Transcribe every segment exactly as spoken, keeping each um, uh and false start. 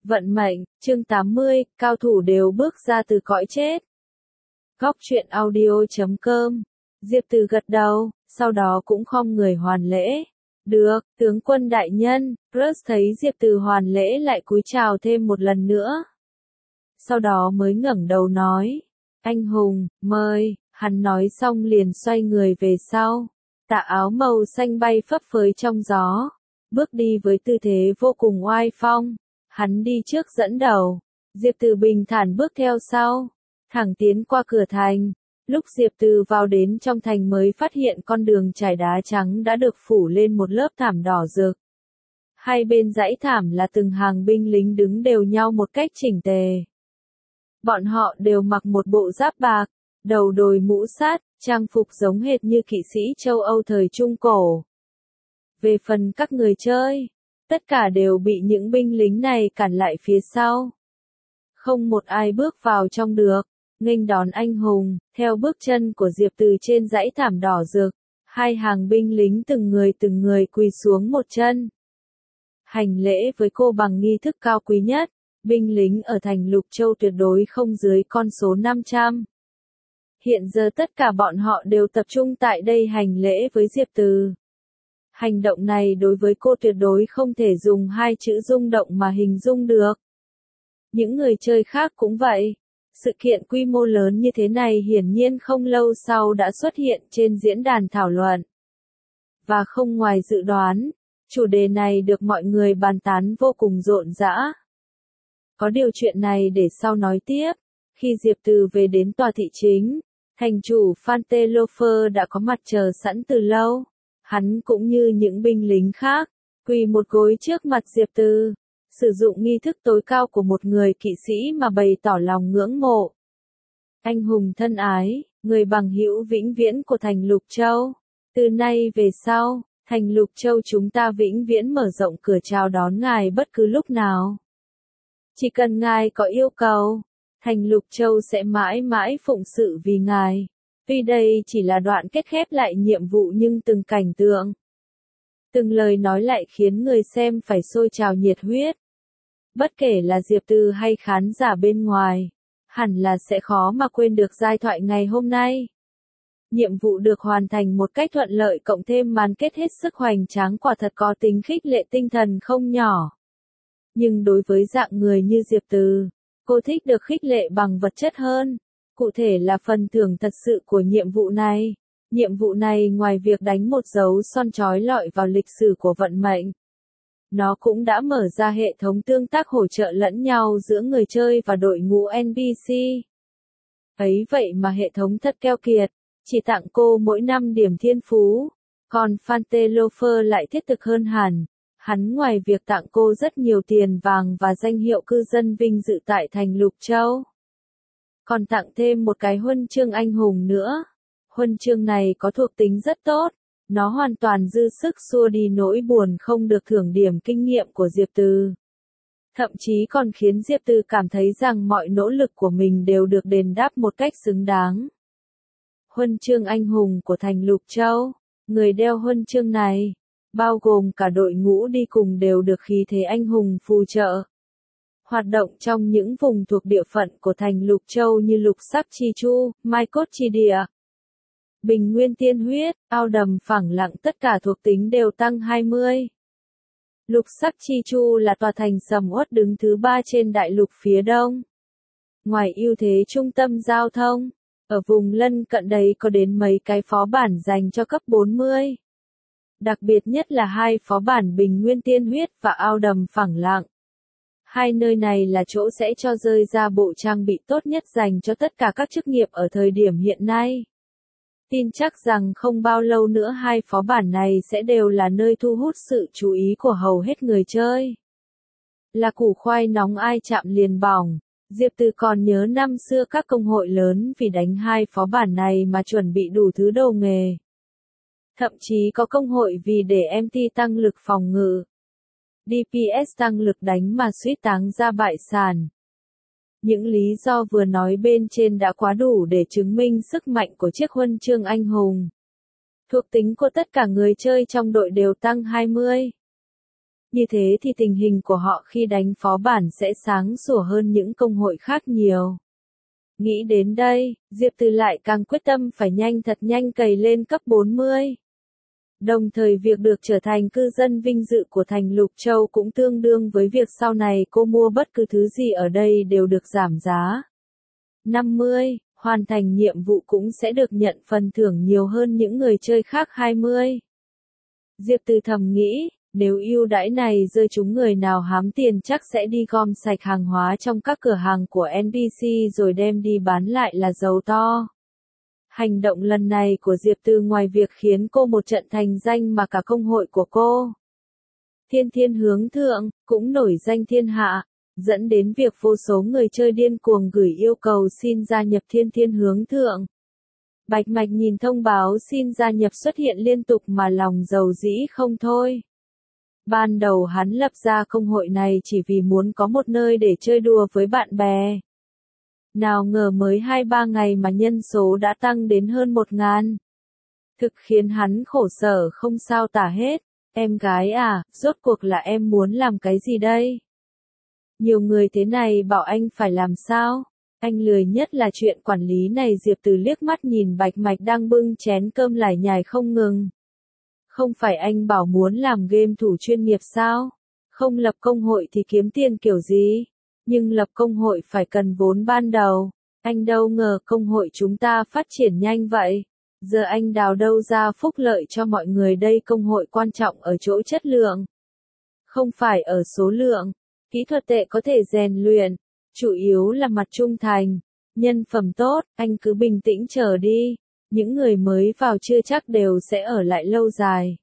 Vận mệnh, chương tám mươi, cao thủ đều bước ra từ cõi chết. Góc truyện audio chấm com. Diệp Từ gật đầu, sau đó cũng khom người hoàn lễ. Được, tướng quân đại nhân. Bruce thấy Diệp Từ hoàn lễ lại cúi chào thêm một lần nữa. Sau đó mới ngẩng đầu nói. Anh hùng, mời. Hắn nói xong liền xoay người về sau. Tà áo màu xanh bay phấp phới trong gió. Bước đi với tư thế vô cùng oai phong. Hắn đi trước dẫn đầu. Diệp Từ bình thản bước theo sau. Thẳng tiến qua cửa thành. Lúc Diệp Từ vào đến trong thành mới phát hiện con đường trải đá trắng đã được phủ lên một lớp thảm đỏ rực. Hai bên dãy thảm là từng hàng binh lính đứng đều nhau một cách chỉnh tề. Bọn họ đều mặc một bộ giáp bạc, đầu đội mũ sát, trang phục giống hệt như kỵ sĩ châu Âu thời Trung Cổ. Về phần các người chơi, tất cả đều bị những binh lính này cản lại phía sau. Không một ai bước vào trong được, nghênh đón anh hùng, theo bước chân của Diệp Từ trên dãy thảm đỏ rực, hai hàng binh lính từng người từng người quỳ xuống một chân. Hành lễ với cô bằng nghi thức cao quý nhất, binh lính ở thành Lục Châu tuyệt đối không dưới con số năm trăm. Hiện giờ tất cả bọn họ đều tập trung tại đây hành lễ với Diệp Từ. Hành động này đối với cô tuyệt đối không thể dùng hai chữ rung động mà hình dung được. Những người chơi khác cũng vậy. Sự kiện quy mô lớn như thế này hiển nhiên không lâu sau đã xuất hiện trên diễn đàn thảo luận. Và không ngoài dự đoán, chủ đề này được mọi người bàn tán vô cùng rộn rã. Có điều chuyện này để sau nói tiếp. Khi Diệp Từ về đến tòa thị chính, thành chủ Phan Tê Lô Phơ đã có mặt chờ sẵn từ lâu. Hắn cũng như những binh lính khác, quỳ một gối trước mặt Diệp Từ, sử dụng nghi thức tối cao của một người kỵ sĩ mà bày tỏ lòng ngưỡng mộ. Anh hùng thân ái, người bằng hữu vĩnh viễn của thành Lục Châu, từ nay về sau, thành Lục Châu chúng ta vĩnh viễn mở rộng cửa chào đón ngài bất cứ lúc nào. Chỉ cần ngài có yêu cầu, thành Lục Châu sẽ mãi mãi phụng sự vì ngài. Tuy đây chỉ là đoạn kết khép lại nhiệm vụ nhưng từng cảnh tượng, từng lời nói lại khiến người xem phải sôi trào nhiệt huyết. Bất kể là Diệp Từ hay khán giả bên ngoài, hẳn là sẽ khó mà quên được giai thoại ngày hôm nay. Nhiệm vụ được hoàn thành một cách thuận lợi cộng thêm màn kết hết sức hoành tráng quả thật có tính khích lệ tinh thần không nhỏ. Nhưng đối với dạng người như Diệp Từ, cô thích được khích lệ bằng vật chất hơn. Cụ thể là phần thưởng thật sự của nhiệm vụ này. Nhiệm vụ này ngoài việc đánh một dấu son chói lọi vào lịch sử của vận mệnh, nó cũng đã mở ra hệ thống tương tác hỗ trợ lẫn nhau giữa người chơi và đội ngũ en pê xê. Ấy vậy mà hệ thống thật keo kiệt, chỉ tặng cô mỗi năm điểm thiên phú. Còn Phan Tê Lô Phơ lại thiết thực hơn hẳn. Hắn ngoài việc tặng cô rất nhiều tiền vàng và danh hiệu cư dân vinh dự tại thành Lục Châu, còn tặng thêm một cái huân chương anh hùng nữa. Huân chương này có thuộc tính rất tốt, nó hoàn toàn dư sức xua đi nỗi buồn không được thưởng điểm kinh nghiệm của Diệp Từ. Thậm chí còn khiến Diệp Từ cảm thấy rằng mọi nỗ lực của mình đều được đền đáp một cách xứng đáng. Huân chương anh hùng của thành Lục Châu, người đeo huân chương này, bao gồm cả đội ngũ đi cùng đều được khí thế anh hùng phù trợ. Hoạt động trong những vùng thuộc địa phận của thành Lục Châu như Lục Sắc Chi Chu, Mai Cốt Chi Địa, Bình Nguyên Tiên Huyết, Ao Đầm Phẳng Lặng tất cả thuộc tính đều tăng hai mươi. Lục Sắc Chi Chu là tòa thành sầm uất đứng thứ ba trên đại lục phía đông. Ngoài ưu thế trung tâm giao thông, ở vùng lân cận đấy có đến mấy cái phó bản dành cho cấp bốn mươi. Đặc biệt nhất là hai phó bản Bình Nguyên Tiên Huyết và Ao Đầm Phẳng Lặng. Hai nơi này là chỗ sẽ cho rơi ra bộ trang bị tốt nhất dành cho tất cả các chức nghiệp ở thời điểm hiện nay. Tin chắc rằng không bao lâu nữa hai phó bản này sẽ đều là nơi thu hút sự chú ý của hầu hết người chơi. Là củ khoai nóng ai chạm liền bỏng, Diệp Từ còn nhớ năm xưa các công hội lớn vì đánh hai phó bản này mà chuẩn bị đủ thứ đồ nghề. Thậm chí có công hội vì để em tê tăng lực phòng ngự, đê pê ét tăng lực đánh mà suýt táng ra bại sản. Những lý do vừa nói bên trên đã quá đủ để chứng minh sức mạnh của chiếc huân chương anh hùng. Thuộc tính của tất cả người chơi trong đội đều tăng hai mươi. Như thế thì tình hình của họ khi đánh phó bản sẽ sáng sủa hơn những công hội khác nhiều. Nghĩ đến đây, Diệp Từ lại càng quyết tâm phải nhanh thật nhanh cày lên cấp bốn mươi. Đồng thời việc được trở thành cư dân vinh dự của thành Lục Châu cũng tương đương với việc sau này cô mua bất cứ thứ gì ở đây đều được giảm giá. năm mươi, hoàn thành nhiệm vụ cũng sẽ được nhận phần thưởng nhiều hơn những người chơi khác hai mươi. Diệp Từ thầm nghĩ, nếu ưu đãi này rơi trúng người nào hám tiền chắc sẽ đi gom sạch hàng hóa trong các cửa hàng của en pê xê rồi đem đi bán lại là giàu to. Hành động lần này của Diệp Từ ngoài việc khiến cô một trận thành danh mà cả công hội của cô, Thiên Thiên Hướng Thượng, cũng nổi danh thiên hạ, dẫn đến việc vô số người chơi điên cuồng gửi yêu cầu xin gia nhập Thiên Thiên Hướng Thượng. Bạch Mạch nhìn thông báo xin gia nhập xuất hiện liên tục mà lòng dầu dĩ không thôi. Ban đầu hắn lập ra công hội này chỉ vì muốn có một nơi để chơi đùa với bạn bè. Nào ngờ mới hai ba ngày mà nhân số đã tăng đến hơn một ngàn. Thực khiến hắn khổ sở không sao tả hết. Em gái à, rốt cuộc là em muốn làm cái gì đây? Nhiều người thế này bảo anh phải làm sao? Anh lười nhất là chuyện quản lý này. Diệp Từ liếc mắt nhìn Bạch Mạch đang bưng chén cơm lải nhải không ngừng. Không phải anh bảo muốn làm game thủ chuyên nghiệp sao? Không lập công hội thì kiếm tiền kiểu gì? Nhưng lập công hội phải cần vốn ban đầu. Anh đâu ngờ công hội chúng ta phát triển nhanh vậy. Giờ anh đào đâu ra phúc lợi cho mọi người đây? Công hội quan trọng ở chỗ chất lượng, không phải ở số lượng. Kỹ thuật tệ có thể rèn luyện, chủ yếu là mặt trung thành, nhân phẩm tốt. Anh cứ bình tĩnh chờ đi. Những người mới vào chưa chắc đều sẽ ở lại lâu dài.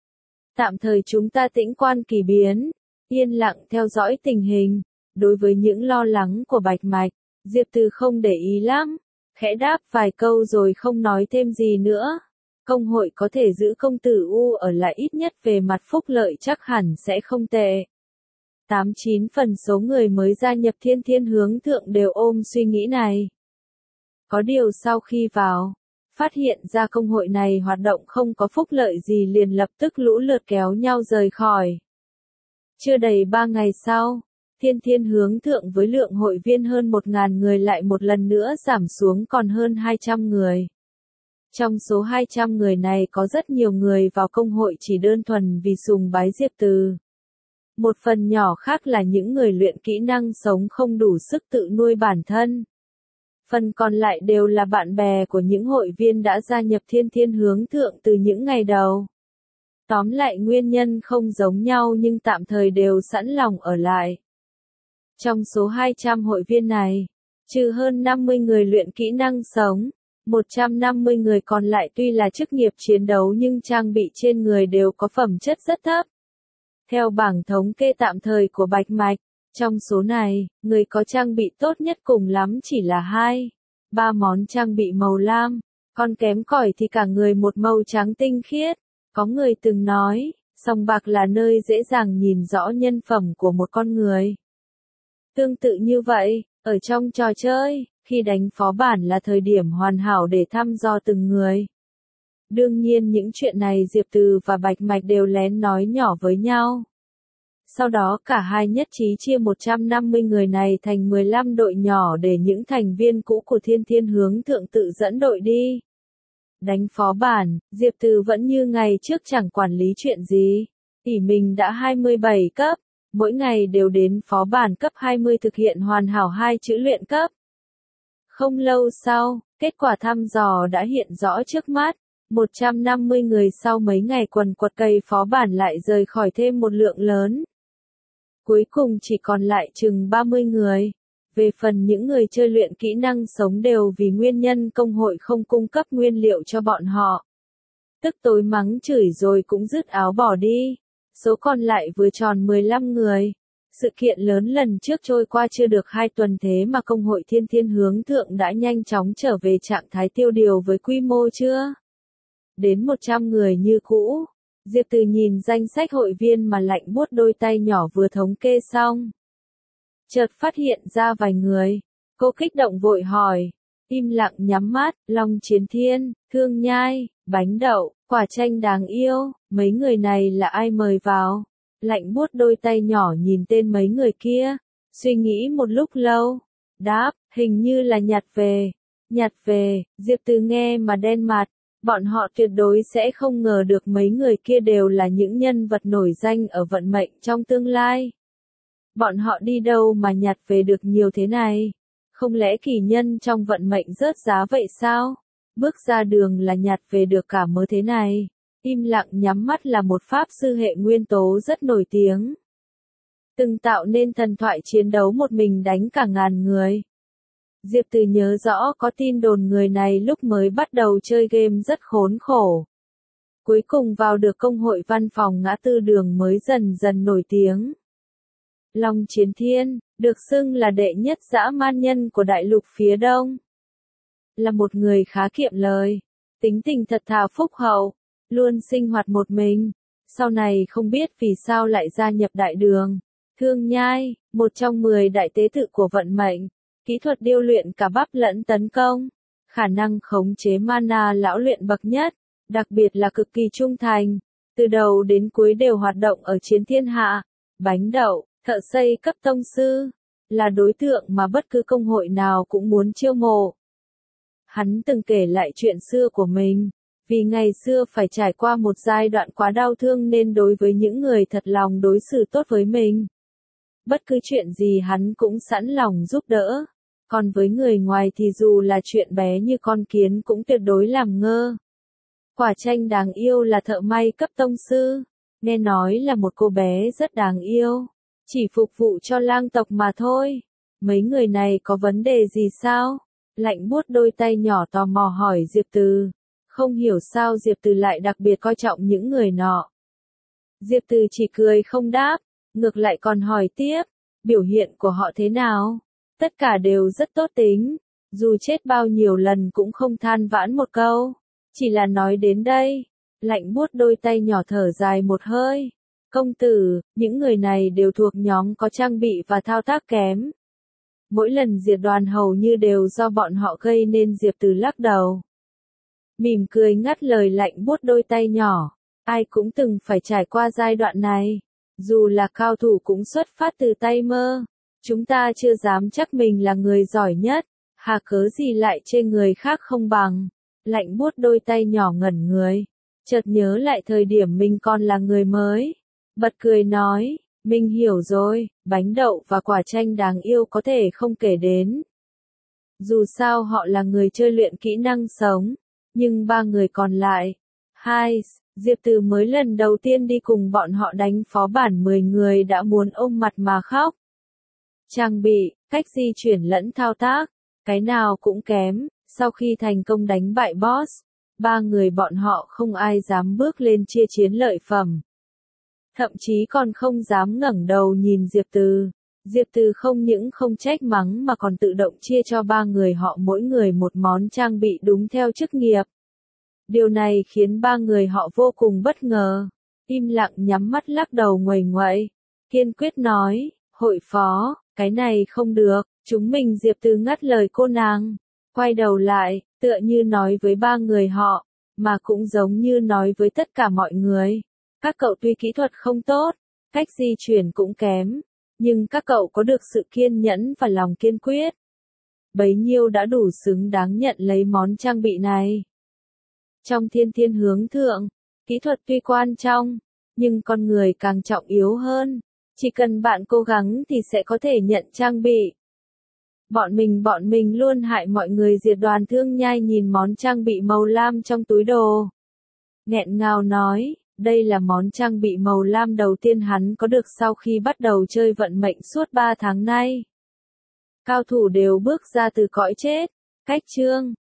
Tạm thời chúng ta tĩnh quan kỳ biến, yên lặng theo dõi tình hình. Đối với những lo lắng của Bạch Mạch, Diệp Từ không để ý lắm, khẽ đáp vài câu rồi không nói thêm gì nữa. Công hội có thể giữ công tử U ở lại ít nhất về mặt phúc lợi chắc hẳn sẽ không tệ. Tám chín phần số người mới gia nhập Thiên Thiên Hướng Thượng đều ôm suy nghĩ này. Có điều sau khi vào, phát hiện ra công hội này hoạt động không có phúc lợi gì liền lập tức lũ lượt kéo nhau rời khỏi. Chưa đầy ba ngày sau, Thiên Thiên Hướng Thượng với lượng hội viên hơn một ngàn người lại một lần nữa giảm xuống còn hơn hai trăm người. Trong số hai trăm người này có rất nhiều người vào công hội chỉ đơn thuần vì sùng bái Diệp Từ. Một phần nhỏ khác là những người luyện kỹ năng sống không đủ sức tự nuôi bản thân. Phần còn lại đều là bạn bè của những hội viên đã gia nhập Thiên Thiên Hướng Thượng từ những ngày đầu. Tóm lại nguyên nhân không giống nhau nhưng tạm thời đều sẵn lòng ở lại. Trong số hai trăm hội viên này, trừ hơn năm mươi người luyện kỹ năng sống, một trăm năm mươi người còn lại tuy là chức nghiệp chiến đấu nhưng trang bị trên người đều có phẩm chất rất thấp. Theo bảng thống kê tạm thời của Bạch Mạch, trong số này, người có trang bị tốt nhất cùng lắm chỉ là hai, ba món trang bị màu lam, còn kém cỏi thì cả người một màu trắng tinh khiết. Có người từng nói, sòng bạc là nơi dễ dàng nhìn rõ nhân phẩm của một con người. Tương tự như vậy, ở trong trò chơi, khi đánh phó bản là thời điểm hoàn hảo để thăm dò từng người. Đương nhiên những chuyện này Diệp Từ và Bạch Mạch đều lén nói nhỏ với nhau. Sau đó cả hai nhất trí chia một trăm năm mươi người này thành mười lăm đội nhỏ để những thành viên cũ của Thiên Thiên Hướng Thượng tự dẫn đội đi. Đánh phó bản, Diệp Từ vẫn như ngày trước chẳng quản lý chuyện gì. Ỷ mình đã hai mươi bảy cấp, mỗi ngày đều đến phó bản cấp hai mươi thực hiện hoàn hảo hai chữ luyện cấp. Không lâu sau, kết quả thăm dò đã hiện rõ trước mắt. một trăm năm mươi người sau mấy ngày quần quật cày phó bản lại rời khỏi thêm một lượng lớn. Cuối cùng chỉ còn lại chừng ba mươi người. Về phần những người chơi luyện kỹ năng sống đều vì nguyên nhân công hội không cung cấp nguyên liệu cho bọn họ. Tức tối mắng chửi rồi cũng dứt áo bỏ đi. Số còn lại vừa tròn mười lăm người. Sự kiện lớn lần trước trôi qua chưa được hai tuần thế mà công hội Thiên Thiên Hướng Thượng đã nhanh chóng trở về trạng thái tiêu điều với quy mô chưa đến một trăm người như cũ. Diệp Từ nhìn danh sách hội viên mà lạnh buốt đôi tay nhỏ vừa thống kê xong. Chợt phát hiện ra vài người. Cô kích động vội hỏi. Im lặng nhắm mắt, Long Chiến Thiên, Thương Nhai, Bánh Đậu, Quả Chanh đáng yêu, mấy người này là ai mời vào? Lạnh buốt đôi tay nhỏ nhìn tên mấy người kia, suy nghĩ một lúc lâu, đáp, hình như là nhặt về. Nhặt về, Diệp Từ nghe mà đen mặt, bọn họ tuyệt đối sẽ không ngờ được mấy người kia đều là những nhân vật nổi danh ở vận mệnh trong tương lai. Bọn họ đi đâu mà nhặt về được nhiều thế này? Không lẽ kỳ nhân trong vận mệnh rớt giá vậy sao? Bước ra đường là nhặt về được cả mớ thế này. Im lặng nhắm mắt là một pháp sư hệ nguyên tố rất nổi tiếng. Từng tạo nên thần thoại chiến đấu một mình đánh cả ngàn người. Diệp Từ nhớ rõ có tin đồn người này lúc mới bắt đầu chơi game rất khốn khổ. Cuối cùng vào được công hội văn phòng ngã tư đường mới dần dần nổi tiếng. Long Chiến Thiên, được xưng là đệ nhất dã man nhân của đại lục phía đông. Là một người khá kiệm lời, tính tình thật thà phúc hậu, luôn sinh hoạt một mình. Sau này không biết vì sao lại gia nhập đại đường. Thương Nhai, một trong mười đại tế tự của vận mệnh. Kỹ thuật điêu luyện cả bắp lẫn tấn công. Khả năng khống chế mana lão luyện bậc nhất. Đặc biệt là cực kỳ trung thành. Từ đầu đến cuối đều hoạt động ở chiến thiên hạ. Bánh đậu, thợ xây cấp tông sư. Là đối tượng mà bất cứ công hội nào cũng muốn chiêu mộ. Hắn từng kể lại chuyện xưa của mình. Vì ngày xưa phải trải qua một giai đoạn quá đau thương nên đối với những người thật lòng đối xử tốt với mình. Bất cứ chuyện gì hắn cũng sẵn lòng giúp đỡ. Còn với người ngoài thì dù là chuyện bé như con kiến cũng tuyệt đối làm ngơ. Quả Chanh đáng yêu là thợ may cấp tông sư. Nghe nói là một cô bé rất đáng yêu. Chỉ phục vụ cho lang tộc mà thôi. Mấy người này có vấn đề gì sao? Lạnh buốt đôi tay nhỏ tò mò hỏi Diệp Từ. Không hiểu sao Diệp Từ lại đặc biệt coi trọng những người nọ. Diệp Từ chỉ cười không đáp, ngược lại còn hỏi tiếp, biểu hiện của họ thế nào? Tất cả đều rất tốt tính, dù chết bao nhiêu lần cũng không than vãn một câu. Chỉ là nói đến đây, lạnh buốt đôi tay nhỏ thở dài một hơi. Công tử, những người này đều thuộc nhóm có trang bị và thao tác kém. Mỗi lần diệt đoàn hầu như đều do bọn họ gây nên. Diệp Từ lắc đầu. Mỉm cười ngắt lời lạnh buốt đôi tay nhỏ. Ai cũng từng phải trải qua giai đoạn này. Dù là cao thủ cũng xuất phát từ tay mơ. Chúng ta chưa dám chắc mình là người giỏi nhất. Hà cớ gì lại chê người khác không bằng. Lạnh buốt đôi tay nhỏ ngẩn người. Chợt nhớ lại thời điểm mình còn là người mới. Bật cười nói, mình hiểu rồi, bánh đậu và quả chanh đáng yêu có thể không kể đến. Dù sao họ là người chơi luyện kỹ năng sống. Nhưng ba người còn lại, hai, Diệp Từ mới lần đầu tiên đi cùng bọn họ đánh phó bản mười người đã muốn ôm mặt mà khóc. Trang bị, cách di chuyển lẫn thao tác, cái nào cũng kém. Sau khi thành công đánh bại boss, ba người bọn họ không ai dám bước lên chia chiến lợi phẩm. Thậm chí còn không dám ngẩng đầu nhìn Diệp Từ. Diệp Từ không những không trách mắng mà còn tự động chia cho ba người họ mỗi người một món trang bị đúng theo chức nghiệp. Điều này khiến ba người họ vô cùng bất ngờ. Im lặng nhắm mắt lắc đầu nguầy nguậy. Kiên quyết nói, hội phó, cái này không được, chúng mình. Diệp Từ ngắt lời cô nàng. Quay đầu lại, tựa như nói với ba người họ, mà cũng giống như nói với tất cả mọi người. Các cậu tuy kỹ thuật không tốt, cách di chuyển cũng kém. Nhưng các cậu có được sự kiên nhẫn và lòng kiên quyết. Bấy nhiêu đã đủ xứng đáng nhận lấy món trang bị này. Trong thiên thiên hướng thượng, kỹ thuật tuy quan trọng, nhưng con người càng trọng yếu hơn. Chỉ cần bạn cố gắng thì sẽ có thể nhận trang bị. Bọn mình bọn mình luôn hại mọi người. Diệt đoàn Thương Nhai nhìn món trang bị màu lam trong túi đồ. Nghẹn ngào nói. Đây là món trang bị màu lam đầu tiên hắn có được sau khi bắt đầu chơi vận mệnh suốt ba tháng nay. Cao thủ đều bước ra từ cõi chết. Cách chương